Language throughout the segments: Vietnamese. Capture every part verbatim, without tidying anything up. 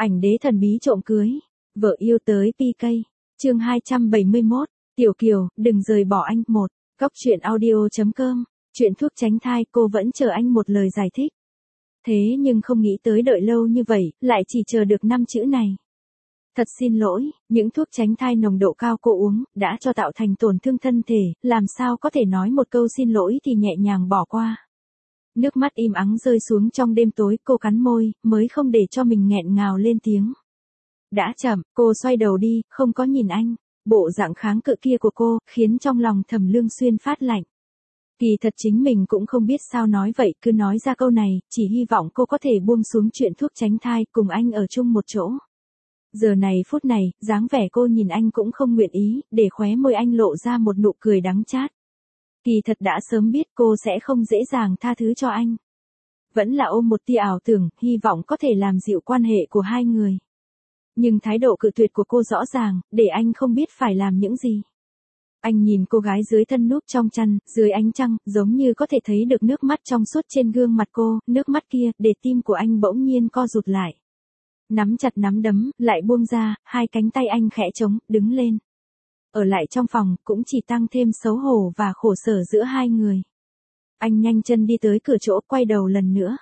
Ảnh đế thần bí trộm cưới, vợ yêu tới pê ca. Chương hai trăm bảy mươi mốt, Tiểu Kiều, đừng rời bỏ anh. Một, Cóc truyện audio chấm com. Chuyện thuốc tránh thai, cô vẫn chờ anh một lời giải thích. Thế nhưng không nghĩ tới đợi lâu như vậy, lại chỉ chờ được năm chữ này. Thật xin lỗi, những thuốc tránh thai nồng độ cao cô uống, đã cho tạo thành tổn thương thân thể, làm sao có thể nói một câu xin lỗi thì nhẹ nhàng bỏ qua. Nước mắt im ắng rơi xuống trong đêm tối, cô cắn môi, mới không để cho mình nghẹn ngào lên tiếng. Đã chậm, cô xoay đầu đi, không có nhìn anh. Bộ dạng kháng cự kia của cô, khiến trong lòng Thẩm Lương Xuyên phát lạnh. Kỳ thật chính mình cũng không biết sao nói vậy, cứ nói ra câu này, chỉ hy vọng cô có thể buông xuống chuyện thuốc tránh thai, cùng anh ở chung một chỗ. Giờ này phút này, dáng vẻ cô nhìn anh cũng không nguyện ý, để khóe môi anh lộ ra một nụ cười đắng chát. Kỳ thật đã sớm biết cô sẽ không dễ dàng tha thứ cho anh. Vẫn là ôm một tia ảo tưởng, hy vọng có thể làm dịu quan hệ của hai người. Nhưng thái độ cự tuyệt của cô rõ ràng, để anh không biết phải làm những gì. Anh nhìn cô gái dưới thân núp trong chăn, dưới ánh trăng, giống như có thể thấy được nước mắt trong suốt trên gương mặt cô, nước mắt kia, để tim của anh bỗng nhiên co rụt lại. Nắm chặt nắm đấm, lại buông ra, hai cánh tay anh khẽ trống, đứng lên. Ở lại trong phòng, cũng chỉ tăng thêm xấu hổ và khổ sở giữa hai người. Anh nhanh chân đi tới cửa chỗ, quay đầu lần nữa.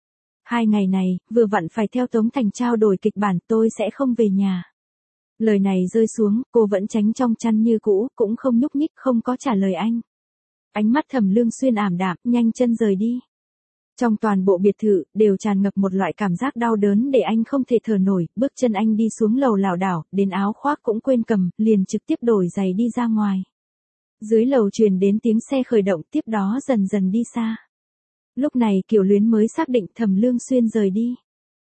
Hai ngày này, vừa vặn phải theo Tống Thành trao đổi kịch bản, tôi sẽ không về nhà. Lời này rơi xuống, cô vẫn tránh trong chăn như cũ, cũng không nhúc nhích, không có trả lời anh. Ánh mắt Thẩm Lương Xuyên ảm đạm, nhanh chân rời đi. Trong toàn bộ biệt thự, đều tràn ngập một loại cảm giác đau đớn để anh không thể thở nổi, bước chân anh đi xuống lầu lảo đảo, đến áo khoác cũng quên cầm, liền trực tiếp đổi giày đi ra ngoài. Dưới lầu truyền đến tiếng xe khởi động, tiếp đó dần dần đi xa. Lúc này Kiều Luyến mới xác định Thẩm Lương Xuyên rời đi.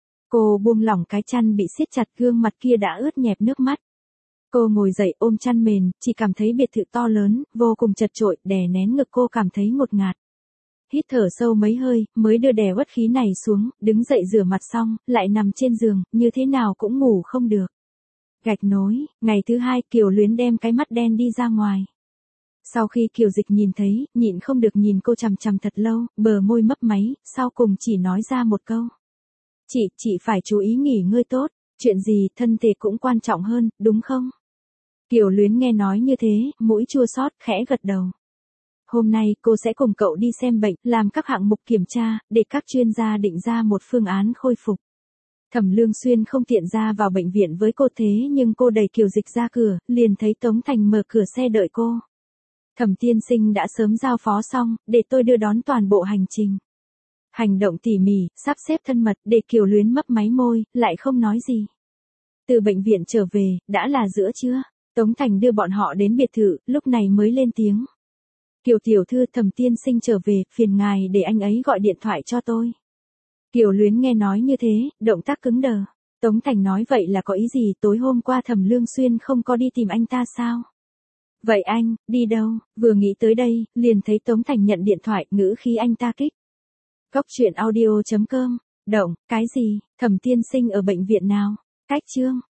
Cô buông lỏng cái chăn bị siết chặt, gương mặt kia đã ướt nhẹp nước mắt. Cô ngồi dậy ôm chăn mền, chỉ cảm thấy biệt thự to lớn, vô cùng chật chội, đè nén ngực cô cảm thấy ngột ngạt. Hít thở sâu mấy hơi, mới đưa đè uất khí này xuống, đứng dậy rửa mặt xong, lại nằm trên giường, như thế nào cũng ngủ không được. Gạch nối, ngày thứ hai Kiều Luyến đem cái mắt đen đi ra ngoài. Sau khi Kiều Dịch nhìn thấy, nhịn không được nhìn cô chằm chằm thật lâu, bờ môi mấp máy, sau cùng chỉ nói ra một câu. Chị, chị phải chú ý nghỉ ngơi tốt, chuyện gì thân thể cũng quan trọng hơn, đúng không? Kiều Luyến nghe nói như thế, mũi chua xót, khẽ gật đầu. Hôm nay cô sẽ cùng cậu đi xem bệnh, làm các hạng mục kiểm tra, để các chuyên gia định ra một phương án khôi phục. Thẩm Lương Xuyên không tiện ra vào bệnh viện với cô thế nhưng cô đẩy Kiều Dịch ra cửa, liền thấy Tống Thành mở cửa xe đợi cô. Thẩm tiên sinh đã sớm giao phó xong, để tôi đưa đón toàn bộ hành trình. Hành động tỉ mỉ, sắp xếp thân mật, để Kiều Luyến mấp máy môi, lại không nói gì. Từ bệnh viện trở về, đã là giữa trưa, Tống Thành đưa bọn họ đến biệt thự, lúc này mới lên tiếng. Kiều tiểu thư, Thẩm tiên sinh trở về, phiền ngài để anh ấy gọi điện thoại cho tôi. Kiều Luyến nghe nói như thế, động tác cứng đờ. Tống Thành nói vậy là có ý gì, tối hôm qua Thẩm Lương Xuyên không có đi tìm anh ta sao? Vậy anh, đi đâu? Vừa nghĩ tới đây, liền thấy Tống Thành nhận điện thoại, ngữ khí anh ta kích. Cóc truyện audio chấm com, động, cái gì, Thẩm tiên sinh ở bệnh viện nào? Cách chương.